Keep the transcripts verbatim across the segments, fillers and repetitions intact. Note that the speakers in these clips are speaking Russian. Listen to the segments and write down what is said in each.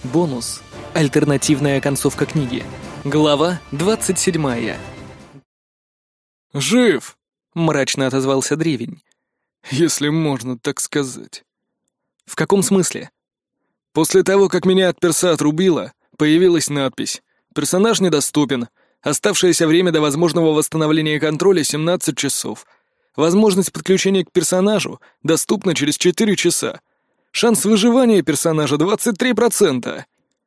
Бонус. Альтернативная концовка книги. Глава двадцать седьмая. «Жив!» — мрачно отозвался древень. «Если можно так сказать». «В каком смысле?» «После того, как меня от перса отрубило, появилась надпись «Персонаж недоступен. Оставшееся время до возможного восстановления контроля — семнадцать часов. Возможность подключения к персонажу доступна через четыре часа. Шанс выживания персонажа двадцать три процента».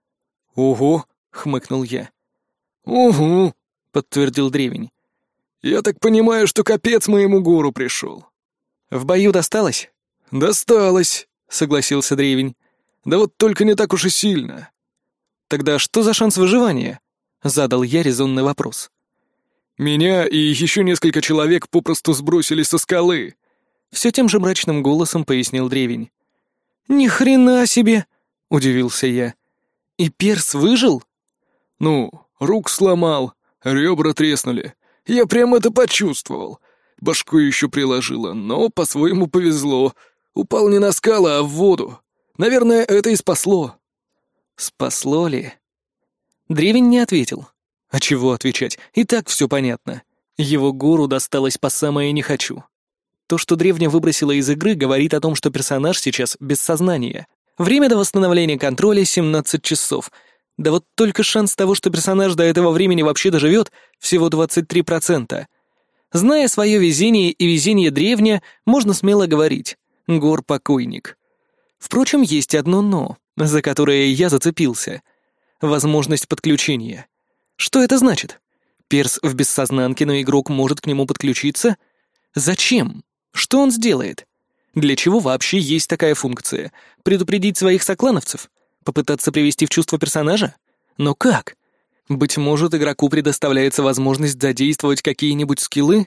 «Ого!» — хмыкнул я. «Угу», — подтвердил древень. «Я так понимаю, что капец моему гору пришел». «В бою досталось?» «Досталось», — согласился древень. «Да вот только не так уж и сильно». «Тогда что за шанс выживания?» — задал я резонный вопрос. «Меня и еще несколько человек попросту сбросили со скалы», — все тем же мрачным голосом пояснил древень. «Ни хрена себе!» — удивился я. «И перс выжил?» «Ну, рук сломал, ребра треснули. Я прям это почувствовал. Башку еще приложило, но по-своему повезло. Упал не на скалы, а в воду. Наверное, это и спасло». «Спасло ли?» Древень не ответил. А чего отвечать? И так все понятно. Его гору досталось по самое не хочу. То, что древня выбросила из игры, говорит о том, что персонаж сейчас без сознания. Время до восстановления контроля — семнадцать часов. Да вот только шанс того, что персонаж до этого времени вообще доживет, всего двадцать три процента. Зная свое везение и везение древня, можно смело говорить: Гор покойник. Впрочем, есть одно «но», за которое я зацепился. Возможность подключения. Что это значит? Перс в бессознанке, но игрок может к нему подключиться? Зачем? Что он сделает? Для чего вообще есть такая функция? Предупредить своих соклановцев? Попытаться привести в чувство персонажа? Но как? Быть может, игроку предоставляется возможность задействовать какие-нибудь скиллы?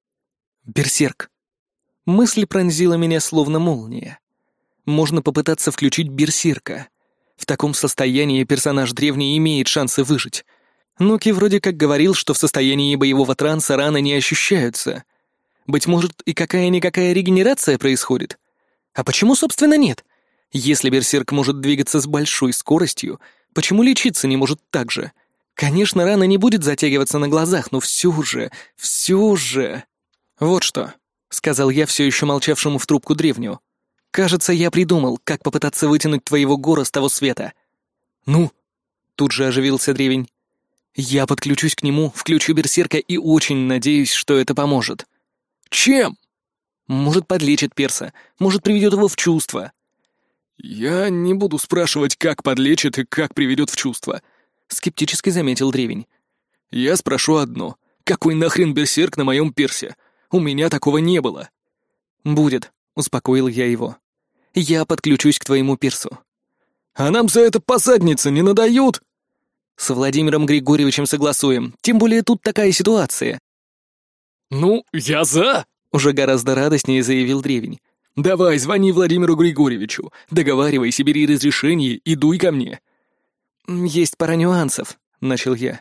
Берсерк. Мысль пронзила меня словно молния. Можно попытаться включить берсерка. В таком состоянии персонаж древний имеет шансы выжить. Нуки вроде как говорил, что в состоянии боевого транса раны не ощущаются. Быть может, и какая-никакая регенерация происходит? А почему, собственно, нет? Если берсерк может двигаться с большой скоростью, почему лечиться не может так же? Конечно, рана не будет затягиваться на глазах, но все же, все же... «Вот что», — сказал я все еще молчавшему в трубку древню. «Кажется, я придумал, как попытаться вытянуть твоего гора с того света». «Ну?» — тут же оживился древень. «Я подключусь к нему, включу берсерка и очень надеюсь, что это поможет». «Чем?» «Может, подлечит перса, может, приведет его в чувство». «Я не буду спрашивать, как подлечит и как приведет в чувство», — скептически заметил древень. «Я спрошу одно. Какой нахрен берсерк на моем персе? У меня такого не было». «Будет», — успокоил я его. «Я подключусь к твоему персу». «А нам за это по заднице не надают?» «С Владимиром Григорьевичем согласуем, тем более тут такая ситуация». «Ну, я за!» — уже гораздо радостнее заявил древень. «Давай, звони Владимиру Григорьевичу, договаривайся, бери разрешение и дуй ко мне». «Есть пара нюансов», — начал я.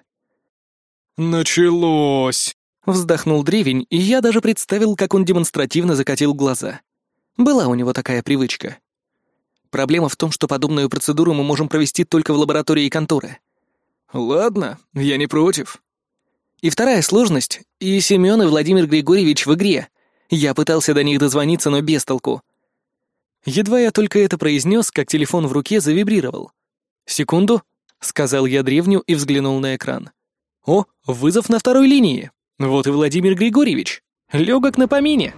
«Началось!» — вздохнул древень, и я даже представил, как он демонстративно закатил глаза. Была у него такая привычка. Проблема в том, что подобную процедуру мы можем провести только в лаборатории конторы. «Ладно, я не против». И вторая сложность — и Семен, и Владимир Григорьевич в игре. Я пытался до них дозвониться, но без толку. Едва я только это произнес, как телефон в руке завибрировал. «Секунду», — сказал я древню и взглянул на экран. «О, вызов на второй линии. Вот и Владимир Григорьевич. Легок на помине».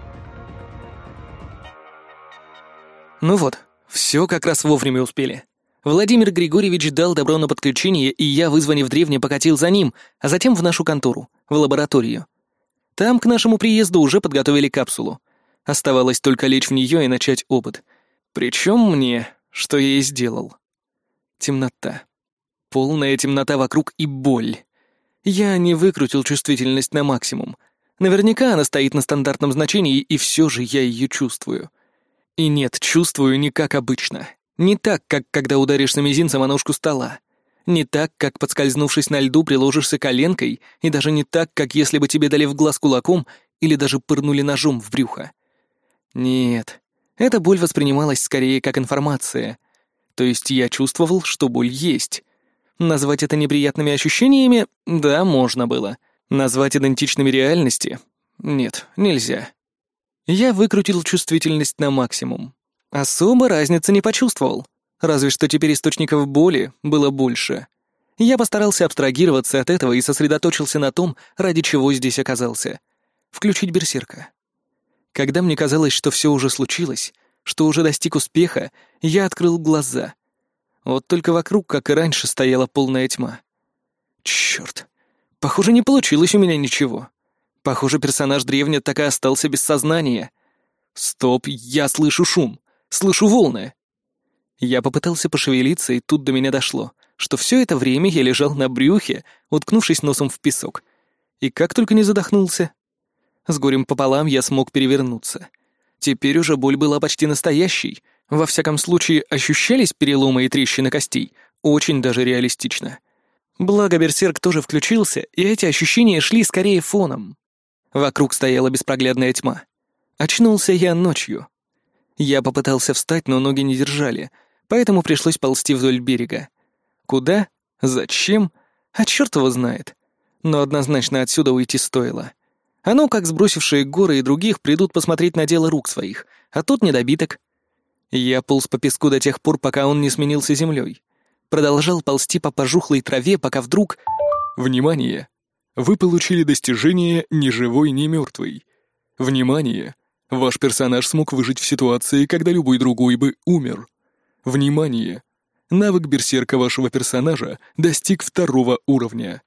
Ну вот, все как раз вовремя успели. Владимир Григорьевич дал добро на подключение, и я, вызвонив древня, покатил за ним, а затем в нашу контору, в лабораторию. Там к нашему приезду уже подготовили капсулу. Оставалось только лечь в нее и начать опыт. Причем мне, что я и сделал. Темнота. Полная темнота вокруг и боль. Я не выкрутил чувствительность на максимум. Наверняка она стоит на стандартном значении, и все же я ее чувствую. И нет, чувствую не как обычно. Не так, как когда ударишься мизинцем о ножку стола. Не так, как, подскользнувшись на льду, приложишься коленкой, и даже не так, как если бы тебе дали в глаз кулаком или даже пырнули ножом в брюхо. Нет, эта боль воспринималась скорее как информация. То есть я чувствовал, что боль есть. Назвать это неприятными ощущениями? Да, можно было. Назвать идентичными реальности? Нет, нельзя. Я выкрутил чувствительность на максимум. Особо разницы не почувствовал. Разве что теперь источников боли было больше. Я постарался абстрагироваться от этого и сосредоточился на том, ради чего здесь оказался. Включить берсерка. Когда мне казалось, что все уже случилось, что уже достиг успеха, я открыл глаза. Вот только вокруг, как и раньше, стояла полная тьма. Черт. Похоже, не получилось у меня ничего. Похоже, персонаж древня так и остался без сознания. Стоп, я слышу шум. Слышу волны. Я попытался пошевелиться, и тут до меня дошло, что все это время я лежал на брюхе, уткнувшись носом в песок. И как только не задохнулся. С горем пополам я смог перевернуться. Теперь уже боль была почти настоящей. Во всяком случае, ощущались переломы и трещины костей очень даже реалистично. Благо берсерк тоже включился, и эти ощущения шли скорее фоном. Вокруг стояла беспроглядная тьма. Очнулся я ночью. Я попытался встать, но ноги не держали, поэтому пришлось ползти вдоль берега. Куда? Зачем? А черт его знает. Но однозначно отсюда уйти стоило. А ну, как сбросившие горы и других придут посмотреть на дело рук своих, а тут недобиток. Я полз по песку до тех пор, пока он не сменился землей. Продолжал ползти по пожухлой траве, пока вдруг... Внимание! Вы получили достижение «Ни живой, ни мертвый». Внимание! Ваш персонаж смог выжить в ситуации, когда любой другой бы умер. Внимание! Навык берсерка вашего персонажа достиг второго уровня.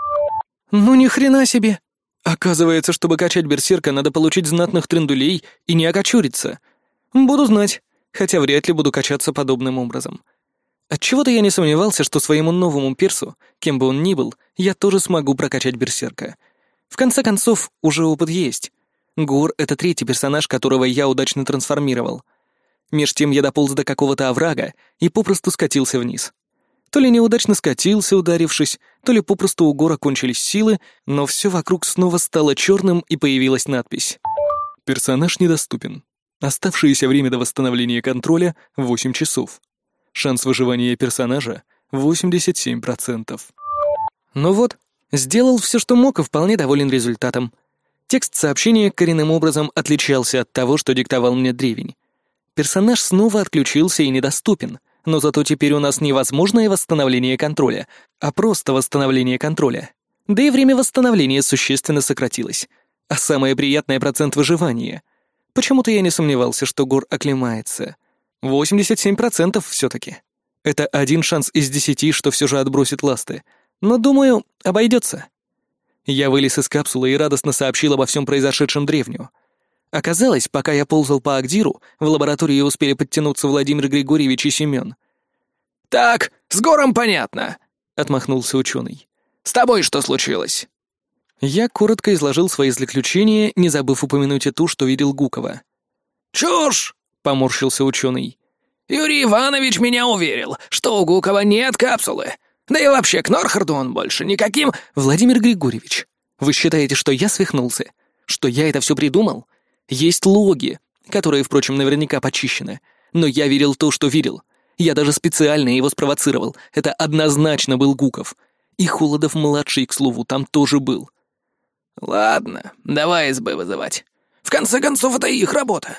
Ну ни хрена себе! Оказывается, чтобы качать берсерка, надо получить знатных трындулей и не окочуриться. Буду знать, хотя вряд ли буду качаться подобным образом. Отчего-то я не сомневался, что своему новому персу, кем бы он ни был, я тоже смогу прокачать берсерка. В конце концов, уже опыт есть. Гор — это третий персонаж, которого я удачно трансформировал. Меж тем я дополз до какого-то оврага и попросту скатился вниз. То ли неудачно скатился, ударившись, то ли попросту у Гора кончились силы, но все вокруг снова стало черным, и появилась надпись. Персонаж недоступен. Оставшееся время до восстановления контроля — восемь часов. Шанс выживания персонажа — восемьдесят семь процентов. Ну вот, сделал все, что мог, и вполне доволен результатом. Текст сообщения коренным образом отличался от того, что диктовал мне древень. Персонаж снова отключился и недоступен, но зато теперь у нас не возможное восстановление контроля, а просто восстановление контроля. Да и время восстановления существенно сократилось. А самое приятное — процент выживания. Почему-то я не сомневался, что Гор оклемается. восемьдесят семь процентов все-таки. Это один шанс из десяти, что все же отбросит ласты. Но, думаю, обойдется. Я вылез из капсулы и радостно сообщил обо всем произошедшем древню. Оказалось, пока я ползал по Агдиру, в лаборатории успели подтянуться Владимир Григорьевич и Семен. «Так, с Гором понятно», — отмахнулся ученый. «С тобой что случилось?» Я коротко изложил свои злоключения, не забыв упомянуть и ту, что видел Гукова. «Чушь!» — поморщился ученый. «Юрий Иванович меня уверил, что у Гукова нет капсулы. Да и вообще к Норхарду он больше никаким...» «Владимир Григорьевич, вы считаете, что я свихнулся? Что я это все придумал? Есть логи, которые, впрочем, наверняка почищены. Но я верил то, что видел. Я даже специально его спровоцировал. Это однозначно был Гуков. И Холодов-младший, к слову, там тоже был». «Ладно, давай СБ вызывать. В конце концов, это их работа».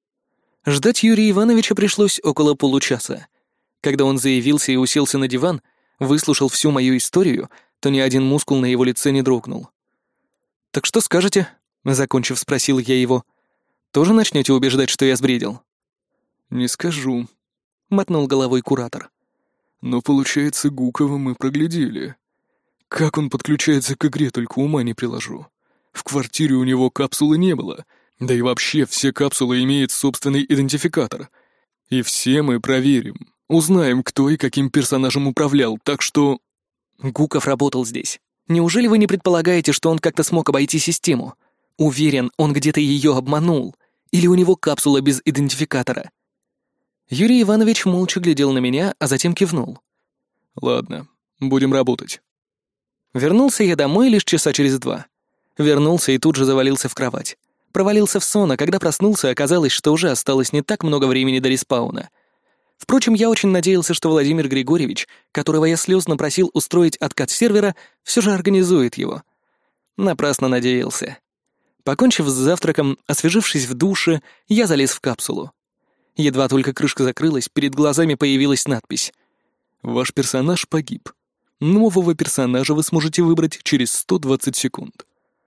Ждать Юрия Ивановича пришлось около получаса. Когда он заявился и уселся на диван, выслушал всю мою историю, то ни один мускул на его лице не дрогнул. «Так что скажете?» — закончив, спросил я его. «Тоже начнете убеждать, что я сбредил?» «Не скажу», — мотнул головой куратор. «Но, получается, Гукова мы проглядели. Как он подключается к игре, только ума не приложу. В квартире у него капсулы не было, да и вообще все капсулы имеют собственный идентификатор. И все мы проверим, узнаем, кто и каким персонажем управлял, так что...» «Гуков работал здесь. Неужели вы не предполагаете, что он как-то смог обойти систему? Уверен, он где-то ее обманул. Или у него капсула без идентификатора?» Юрий Иванович молча глядел на меня, а затем кивнул. «Ладно, будем работать». Вернулся я домой лишь часа через два. Вернулся и тут же завалился в кровать. Провалился в сон, а когда проснулся, оказалось, что уже осталось не так много времени до респауна. Впрочем, я очень надеялся, что Владимир Григорьевич, которого я слезно просил устроить откат сервера, все же организует его. Напрасно надеялся. Покончив с завтраком, освежившись в душе, я залез в капсулу. Едва только крышка закрылась, перед глазами появилась надпись: «Ваш персонаж погиб. Нового персонажа вы сможете выбрать через сто двадцать секунд».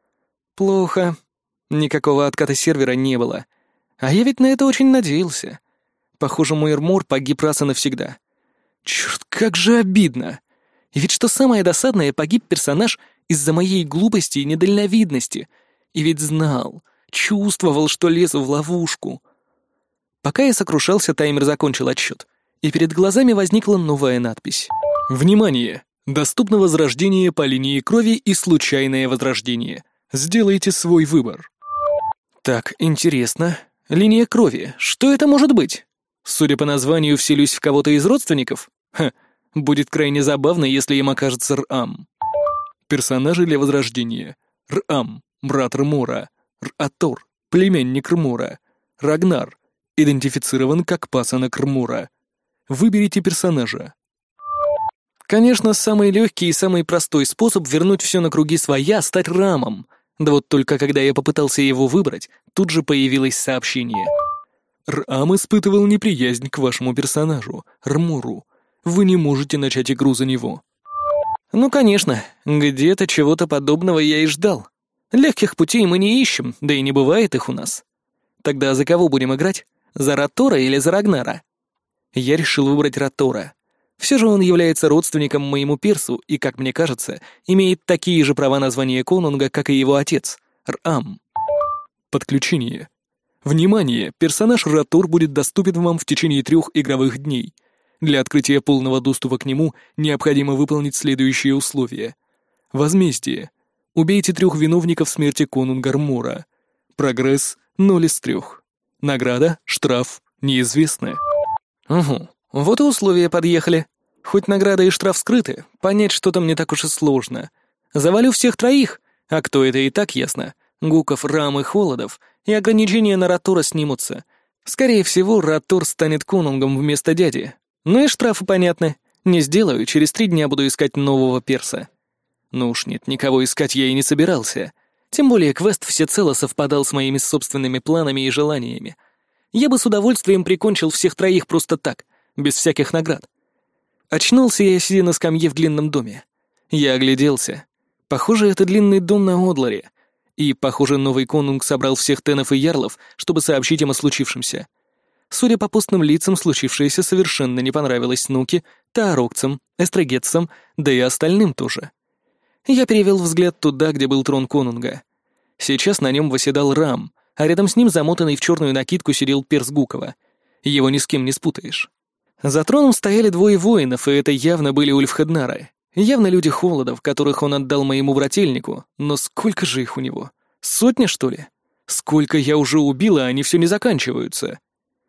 Плохо. Никакого отката сервера не было. А я ведь на это очень надеялся. Похоже, мой Эрмор погиб раз и навсегда. Черт, как же обидно. И ведь что самое досадное, погиб персонаж из-за моей глупости и недальновидности. И ведь знал, чувствовал, что лезу в ловушку. Пока я сокрушался, таймер закончил отсчет, и перед глазами возникла новая надпись. «Внимание! Доступно возрождение по линии крови и случайное возрождение. Сделайте свой выбор». Так, интересно. Линия крови. Что это может быть? Судя по названию, вселюсь в кого-то из родственников? Ха, будет крайне забавно, если им окажется Р'ам. Персонажи для возрождения. Р'ам, брат Рмора. Р'атор, племянник Рмора. Рагнар, идентифицирован как пасынок Рмора. Выберите персонажа. Конечно, самый легкий и самый простой способ вернуть все на круги своя — стать Рамом. Да вот только когда я попытался его выбрать, тут же появилось сообщение. Р'ам испытывал неприязнь к вашему персонажу, Рмору. Вы не можете начать игру за него. Ну, конечно, где-то чего-то подобного я и ждал. Легких путей мы не ищем, да и не бывает их у нас. Тогда за кого будем играть? За Ротора или за Рагнара? Я решил выбрать Ротора. Все же он является родственником моему персу и, как мне кажется, имеет такие же права на звание конунга, как и его отец, Р'ам. Подключение. Внимание! Персонаж Ротор будет доступен вам в течение трех игровых дней. Для открытия полного доступа к нему необходимо выполнить следующие условия. Возмездие. Убейте трех виновников смерти конунга Рмора. Прогресс — ноль из трех. Награда, штраф, неизвестная. Угу. Вот и условия подъехали. Хоть награда и штраф скрыты, понять что-то мне так уж и сложно. Завалю всех троих, а кто это и так ясно. Гуков, Рам и Холодов, и ограничения на Ротора снимутся. Скорее всего, Ротор станет конунгом вместо дяди. Ну и штрафы понятны. Не сделаю, через три дня буду искать нового перса. Ну уж нет, никого искать я и не собирался. Тем более квест всецело совпадал с моими собственными планами и желаниями. Я бы с удовольствием прикончил всех троих просто так, без всяких наград. Очнулся я, сидя на скамье в длинном доме. Я огляделся. Похоже, это длинный дом на Одларе. И, похоже, новый конунг собрал всех тенов и ярлов, чтобы сообщить им о случившемся. Судя по постным лицам, случившееся совершенно не понравилось Снуке, Таарокцам, Эстрагетцам, да и остальным тоже. Я перевел взгляд туда, где был трон конунга. Сейчас на нем восседал Рам, а рядом с ним, замотанный в черную накидку, сидел перс Гукова. Его ни с кем не спутаешь. За троном стояли двое воинов, и это явно были Ульфхеднары. Явно люди Холодов, которых он отдал моему брательнику, но сколько же их у него? Сотня, что ли? Сколько я уже убил, а они все не заканчиваются.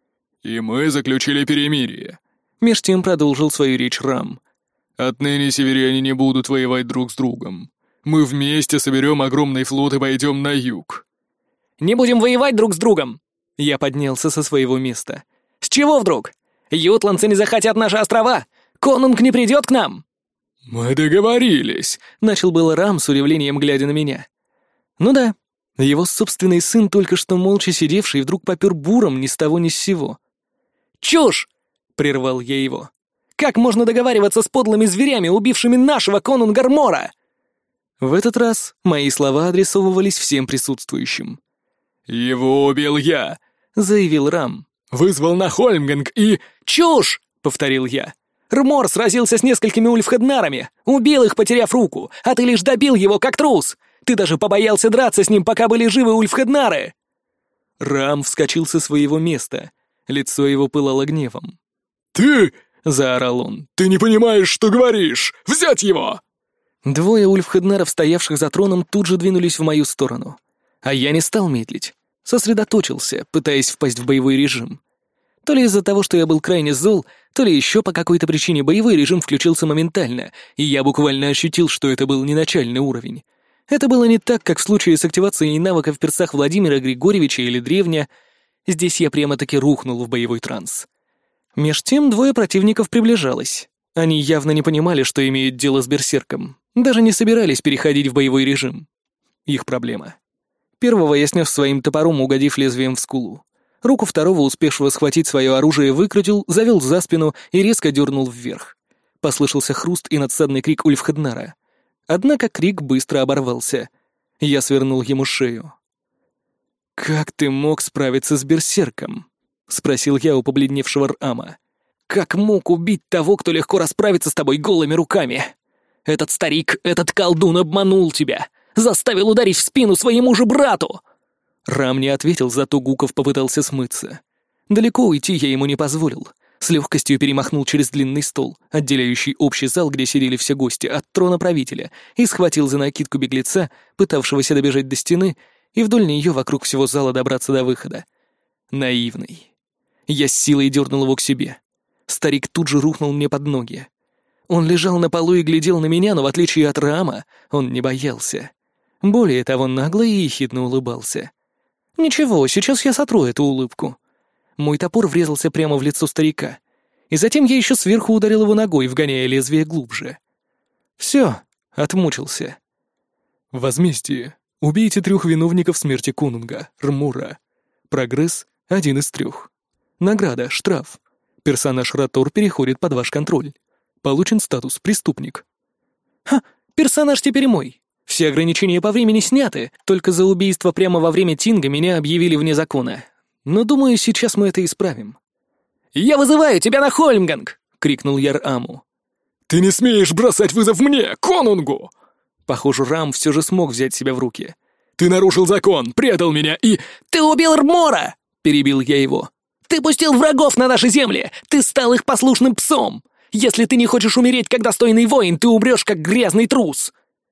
«И мы заключили перемирие», — меж тем продолжил свою речь Рам. «Отныне северяне не будут воевать друг с другом. Мы вместе соберем огромный флот и пойдем на юг». «Не будем воевать друг с другом!» Я поднялся со своего места. «С чего вдруг? Ютландцы не захотят наши острова! Конунг не придет к нам!» «Мы договорились», — начал было Рам с удивлением, глядя на меня. Ну да, его собственный сын, только что молча сидевший, вдруг попер буром ни с того ни с сего. «Чушь!» — прервал я его. «Как можно договариваться с подлыми зверями, убившими нашего конунга Рмора?» В этот раз мои слова адресовывались всем присутствующим. «Его убил я», — заявил Рам. «Вызвал на Хольмганг и...» «Чушь!» — повторил я. «Рмор сразился с несколькими ульфхеднарами, убил их, потеряв руку, а ты лишь добил его, как трус! Ты даже побоялся драться с ним, пока были живы ульфхеднары!» Рам вскочил со своего места. Лицо его пылало гневом. «Ты!» — заорал он. «Ты не понимаешь, что говоришь! Взять его!» Двое ульфхеднаров, стоявших за троном, тут же двинулись в мою сторону. А я не стал медлить. Сосредоточился, пытаясь впасть в боевой режим. То ли из-за того, что я был крайне зол, то ли еще по какой-то причине боевой режим включился моментально, и я буквально ощутил, что это был не начальный уровень. Это было не так, как в случае с активацией навыков в персах Владимира Григорьевича или Древня. Здесь я прямо-таки рухнул в боевой транс. Меж тем двое противников приближалось. Они явно не понимали, что имеют дело с берсерком, даже не собирались переходить в боевой режим. Их проблема. Первого я снес своим топором, угодив лезвием в скулу. Руку второго, успевшего схватить свое оружие, выкрутил, завел за спину и резко дернул вверх. Послышался хруст и надсадный крик Ульфхеднара. Однако крик быстро оборвался. Я свернул ему шею. «Как ты мог справиться с берсерком?» — спросил я у побледневшего Рама. «Как мог убить того, кто легко расправится с тобой голыми руками? Этот старик, этот колдун обманул тебя, заставил ударить в спину своему же брату!» Рам не ответил, зато Гуков попытался смыться. Далеко уйти я ему не позволил. С легкостью перемахнул через длинный стол, отделяющий общий зал, где сидели все гости, от трона правителя, и схватил за накидку беглеца, пытавшегося добежать до стены, и вдоль нее вокруг всего зала добраться до выхода. Наивный. Я с силой дернул его к себе. Старик тут же рухнул мне под ноги. Он лежал на полу и глядел на меня, но в отличие от Рама, он не боялся. Более того, нагло и ехидно улыбался. Ничего, сейчас я сотру эту улыбку. Мой топор врезался прямо в лицо старика, и затем я еще сверху ударил его ногой, вгоняя лезвие глубже. Все, отмучился. Возмездие. Убейте трех виновников смерти конунга, Рмура. Прогресс — один из трех. Награда — штраф. Персонаж Ратор переходит под ваш контроль. Получен статус «преступник». Ха, персонаж теперь мой. Все ограничения по времени сняты, только за убийство прямо во время Тинга меня объявили вне закона. Но, думаю, сейчас мы это исправим. «Я вызываю тебя на Хольмганг!» — крикнул я Раму. «Ты не смеешь бросать вызов мне, конунгу!» Похоже, Рам все же смог взять себя в руки. «Ты нарушил закон, предал меня и...» «Ты убил Рмора!» — перебил я его. «Ты пустил врагов на наши земли! Ты стал их послушным псом! Если ты не хочешь умереть как достойный воин, ты умрешь как грязный трус!»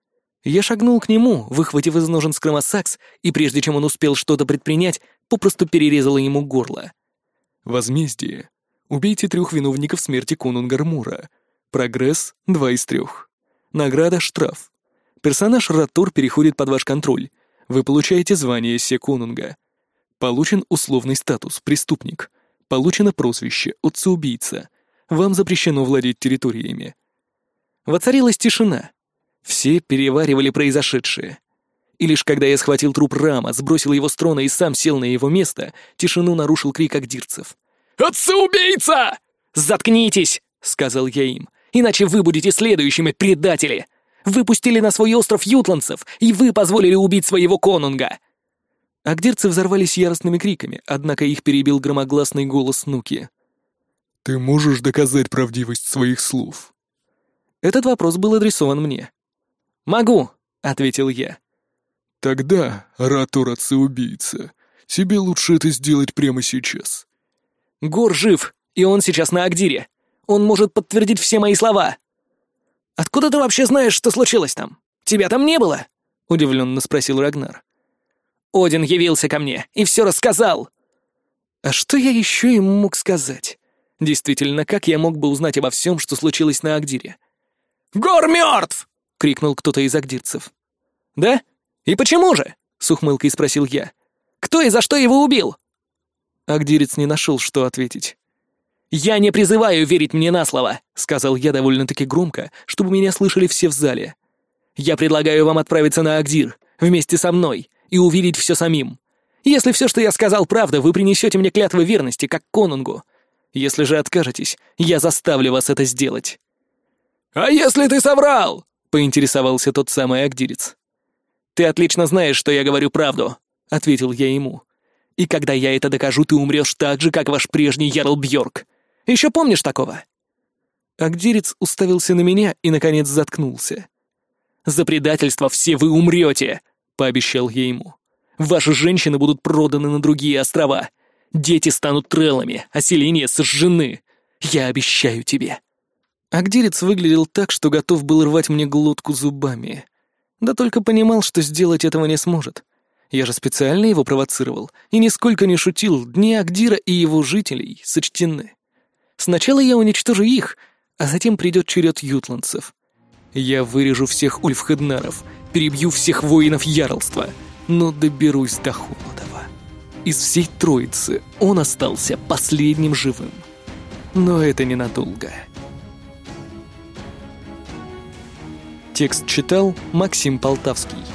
Я шагнул к нему, выхватив из ножен скромосакс, и прежде чем он успел что-то предпринять, попросту перерезала ему горло. Возмездие. Убейте трех виновников смерти конунга Рмура. Прогресс — два из трех. Награда — штраф. Персонаж Ратор переходит под ваш контроль. Вы получаете звание Се-конунга. Получен условный статус «преступник». Получено прозвище «отца-убийца». Вам запрещено владеть территориями. Воцарилась тишина. Все переваривали произошедшее. И лишь когда я схватил труп Рама, сбросил его с трона и сам сел на его место, тишину нарушил крик агдирцев. «Отца-убийца!» «Заткнитесь!» — сказал я им. «Иначе вы будете следующими, предатели! Вы пустили на свой остров ютландцев, и вы позволили убить своего конунга!» Агдирцы взорвались яростными криками, однако их перебил громогласный голос Нуки. «Ты можешь доказать правдивость своих слов?» Этот вопрос был адресован мне. «Могу», — ответил я. «Тогда, Ратор отца-убийца, тебе лучше это сделать прямо сейчас». «Гор жив, и он сейчас на Агдире. Он может подтвердить все мои слова». «Откуда ты вообще знаешь, что случилось там? Тебя там не было?» — удивленно спросил Рагнар. «Один явился ко мне и все рассказал». А что я еще ему мог сказать? Действительно, как я мог бы узнать обо всем, что случилось на Агдире? «Гор мертв!» — крикнул кто-то из агдирцев. «Да? И почему же?» — с ухмылкой спросил я. «Кто и за что его убил?» Агдирец не нашел, что ответить. «Я не призываю верить мне на слово», — сказал я довольно-таки громко, чтобы меня слышали все в зале. «Я предлагаю вам отправиться на Агдир вместе со мной и увидеть все самим. Если все, что я сказал, правда, вы принесете мне клятвы верности, как конунгу. Если же откажетесь, я заставлю вас это сделать». «А если ты соврал?» — поинтересовался тот самый агдирец. «Ты отлично знаешь, что я говорю правду», — ответил я ему. «И когда я это докажу, ты умрешь так же, как ваш прежний Ярл Бьорк. Еще помнишь такого?» Агдирец уставился на меня и, наконец, заткнулся. «За предательство все вы умрете», — пообещал я ему. «Ваши женщины будут проданы на другие острова. Дети станут треллами, а селения сожжены. Я обещаю тебе». Агдирец выглядел так, что готов был рвать мне глотку зубами. Да только понимал, что сделать этого не сможет. Я же специально его провоцировал и нисколько не шутил, дни Агдира и его жителей сочтены. Сначала я уничтожу их, а затем придет черед ютландцев. Я вырежу всех ульфхеднаров, перебью всех воинов ярлства, но доберусь до Холодова. Из всей троицы он остался последним живым. но это ненадолго. Текст читал Максим Полтавский.